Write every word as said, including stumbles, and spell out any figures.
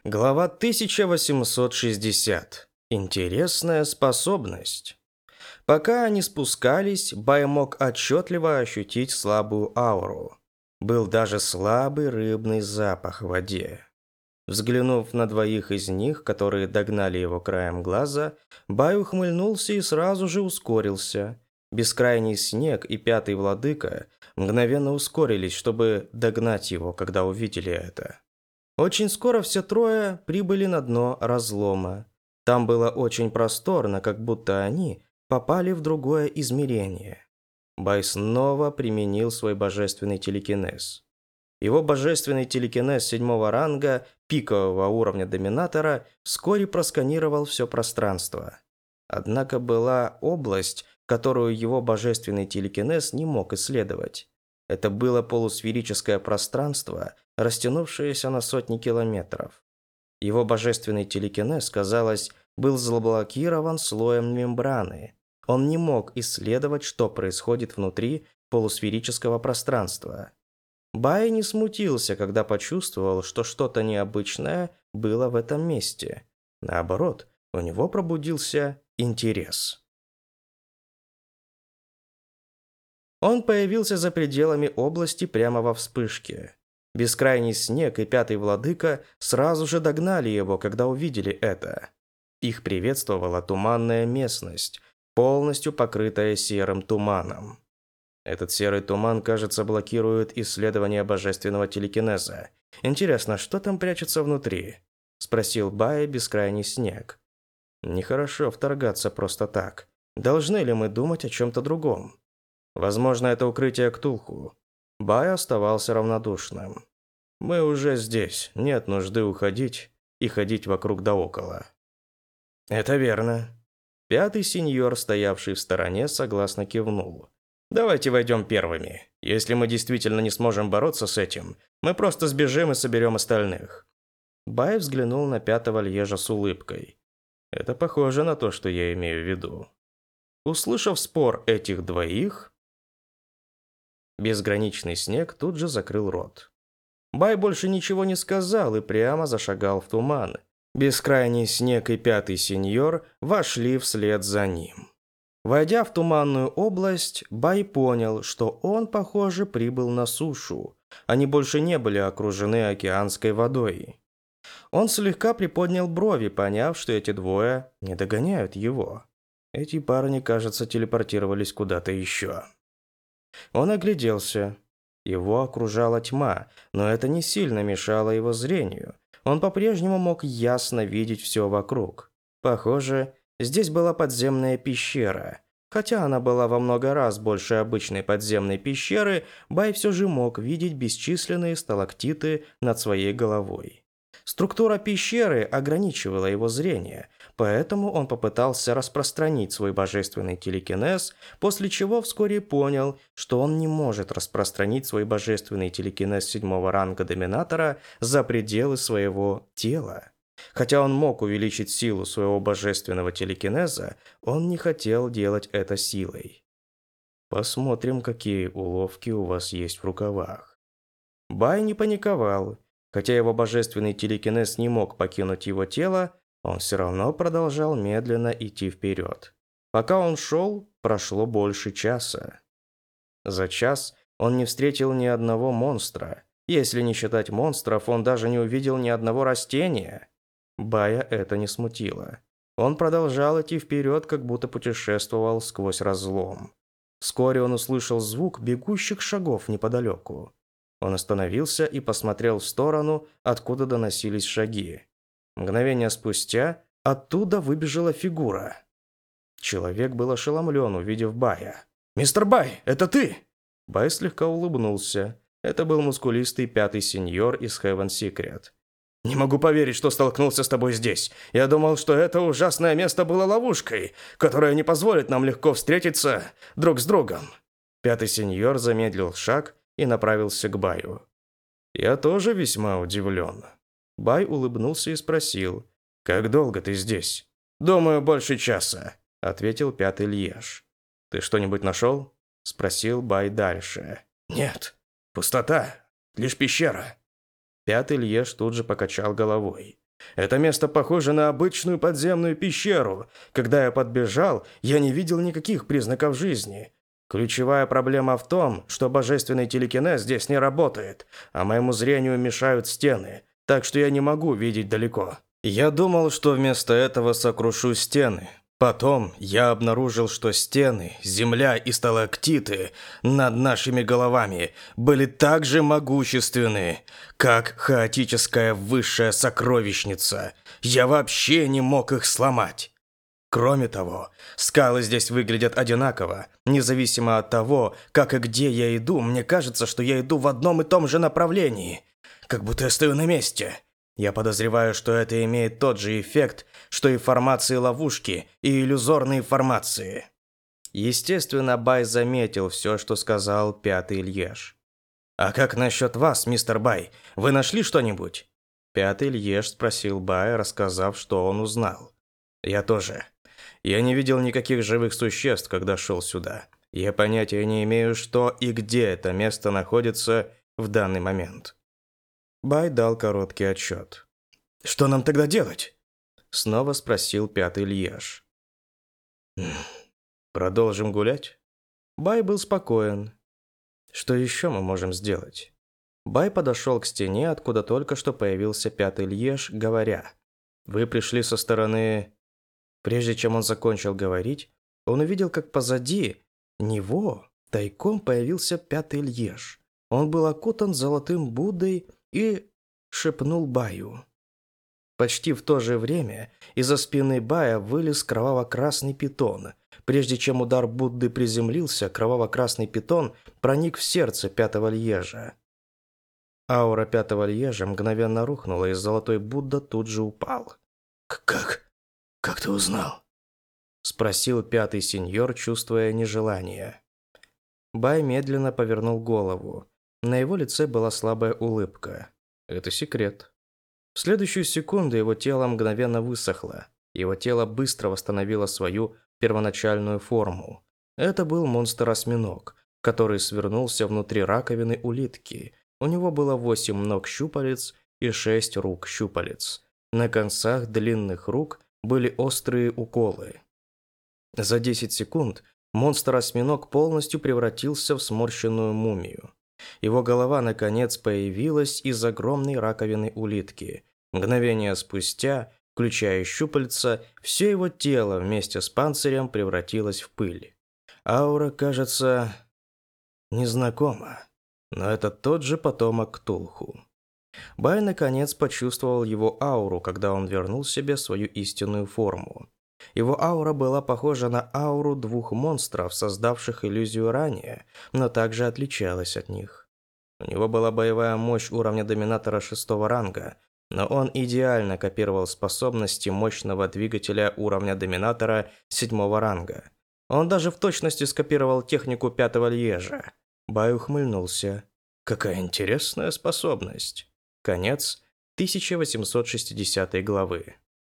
Глава тысяча восемьсот шестьдесят. Интересная способность. Пока они спускались, Бай мог отчетливо ощутить слабую ауру. Был даже слабый рыбный запах в воде. Взглянув на двоих из них, которые догнали его краем глаза, Бай ухмыльнулся и сразу же ускорился. Бескрайний снег и пятый владыка мгновенно ускорились, чтобы догнать его, когда увидели это. Очень скоро все трое прибыли на дно разлома. Там было очень просторно, как будто они попали в другое измерение. Бай снова применил свой божественный телекинез. Его божественный телекинез седьмого ранга, пикового уровня доминатора, вскоре просканировал все пространство. Однако была область, которую его божественный телекинез не мог исследовать. Это было полусферическое пространство, растянувшееся на сотни километров. Его божественный телекинез, казалось, был заблокирован слоем мембраны. Он не мог исследовать, что происходит внутри полусферического пространства. Бай не смутился, когда почувствовал, что что-то необычное было в этом месте. Наоборот, у него пробудился интерес. Он появился за пределами области прямо во вспышке. Бескрайний снег и пятый владыка сразу же догнали его, когда увидели это. Их приветствовала туманная местность, полностью покрытая серым туманом. Этот серый туман, кажется, блокирует исследование божественного телекинеза. Интересно, что там прячется внутри? Спросил Бай бескрайний снег. Нехорошо вторгаться просто так. Должны ли мы думать о чем-то другом? Возможно, это укрытие Ктулху. Бай оставался равнодушным. Мы уже здесь, нет нужды уходить и ходить вокруг да около. Это верно. Пятый сеньор, стоявший в стороне, согласно кивнул. Давайте войдем первыми. Если мы действительно не сможем бороться с этим, мы просто сбежим и соберем остальных. Бай взглянул на пятого Льежа с улыбкой. Это похоже на то, что я имею в виду. Услышав спор этих двоих, безграничный снег тут же закрыл рот. Бай больше ничего не сказал и прямо зашагал в туман. Бескрайний снег и пятый сеньор вошли вслед за ним. Войдя в туманную область, Бай понял, что он, похоже, прибыл на сушу. Они больше не были окружены океанской водой. Он слегка приподнял брови, поняв, что эти двое не догоняют его. Эти парни, кажется, телепортировались куда-то еще. Он огляделся. Его окружала тьма, но это не сильно мешало его зрению. Он по-прежнему мог ясно видеть все вокруг. Похоже, здесь была подземная пещера. Хотя она была во много раз больше обычной подземной пещеры, Бай все же мог видеть бесчисленные сталактиты над своей головой. Структура пещеры ограничивала его зрение, поэтому он попытался распространить свой божественный телекинез, после чего вскоре понял, что он не может распространить свой божественный телекинез седьмого ранга доминатора за пределы своего тела. Хотя он мог увеличить силу своего божественного телекинеза, он не хотел делать это силой. Посмотрим, какие уловки у вас есть в рукавах. Бай не паниковал. Хотя его божественный телекинез не мог покинуть его тело, он все равно продолжал медленно идти вперед. Пока он шел, прошло больше часа. За час он не встретил ни одного монстра. Если не считать монстров, он даже не увидел ни одного растения. Бая это не смутило. Он продолжал идти вперед, как будто путешествовал сквозь разлом. Вскоре он услышал звук бегущих шагов неподалеку. Он остановился и посмотрел в сторону, откуда доносились шаги. Мгновение спустя оттуда выбежала фигура. Человек был ошеломлен, увидев Бая. «Мистер Бай, это ты?» Бай слегка улыбнулся. Это был мускулистый пятый сеньор из Heaven Secret. «Не могу поверить, что столкнулся с тобой здесь. Я думал, что это ужасное место было ловушкой, которая не позволит нам легко встретиться друг с другом». Пятый сеньор замедлил шаг и направился к Баю. «Я тоже весьма удивлен». Бай улыбнулся и спросил, «Как долго ты здесь?» «Думаю, больше часа», — ответил пятый Льеж. «Ты что-нибудь нашел?» — спросил Бай дальше. «Нет, пустота, лишь пещера». Пятый Льеж тут же покачал головой. Это место похоже на обычную подземную пещеру. Когда я подбежал, я не видел никаких признаков жизни. Ключевая проблема в том, что божественный телекинез здесь не работает, а моему зрению мешают стены, так что я не могу видеть далеко. Я думал, что вместо этого сокрушу стены. Потом я обнаружил, что стены, земля и сталактиты над нашими головами были так же могущественны, как хаотическая высшая сокровищница. Я вообще не мог их сломать. Кроме того, скалы здесь выглядят одинаково. Независимо от того, как и где я иду, мне кажется, что я иду в одном и том же направлении. Как будто я стою на месте. Я подозреваю, что это имеет тот же эффект, что и формации ловушки и иллюзорные формации. Естественно, Бай заметил все, что сказал Пятый Льеж. «А как насчет вас, мистер Бай? Вы нашли что-нибудь?» Пятый Льеж спросил Бая, рассказав, что он узнал. «Я тоже. Я не видел никаких живых существ, когда шел сюда. Я понятия не имею, что и где это место находится в данный момент». Бай дал короткий отчет. «Что нам тогда делать?» Снова спросил Пятый Льеж. «Продолжим гулять?» Бай был спокоен. «Что еще мы можем сделать?» Бай подошел к стене, откуда только что появился Пятый Льеж, говоря: «Вы пришли со стороны...» Прежде чем он закончил говорить, он увидел, как позади него тайком появился Пятый Льеж. Он был окутан золотым Буддой и шепнул Баю. Почти в то же время из-за спины Бая вылез кроваво-красный питон. Прежде чем удар Будды приземлился, кроваво-красный питон проник в сердце Пятого Льежа. Аура Пятого Льежа мгновенно рухнула, и золотой Будда тут же упал. «Как? Как ты узнал?» – спросил Пятый Сеньор, чувствуя нежелание. Бай медленно повернул голову. На его лице была слабая улыбка. Это секрет. В следующую секунду его тело мгновенно высохло. Его тело быстро восстановило свою первоначальную форму. Это был монстр-осьминог, который свернулся внутри раковины улитки. У него было восемь ног щупалец и шесть рук щупалец. На концах длинных рук были острые уколы. За десять секунд монстр-осьминог полностью превратился в сморщенную мумию. Его голова, наконец, появилась из огромной раковины улитки. Мгновение спустя, включая щупальца, все его тело вместе с панцирем превратилось в пыль. Аура, кажется, незнакома, но это тот же потомок Ктулху. Бай, наконец, почувствовал его ауру, когда он вернул себе свою истинную форму. Его аура была похожа на ауру двух монстров, создавших иллюзию ранее, но также отличалась от них. У него была боевая мощь уровня доминатора шестого ранга, но он идеально копировал способности мощного двигателя уровня доминатора седьмого ранга. Он даже в точности скопировал технику Пятого Льежа. Бай ухмыльнулся. Какая интересная способность. Конец тысяча восемьсот шестидесятой главы.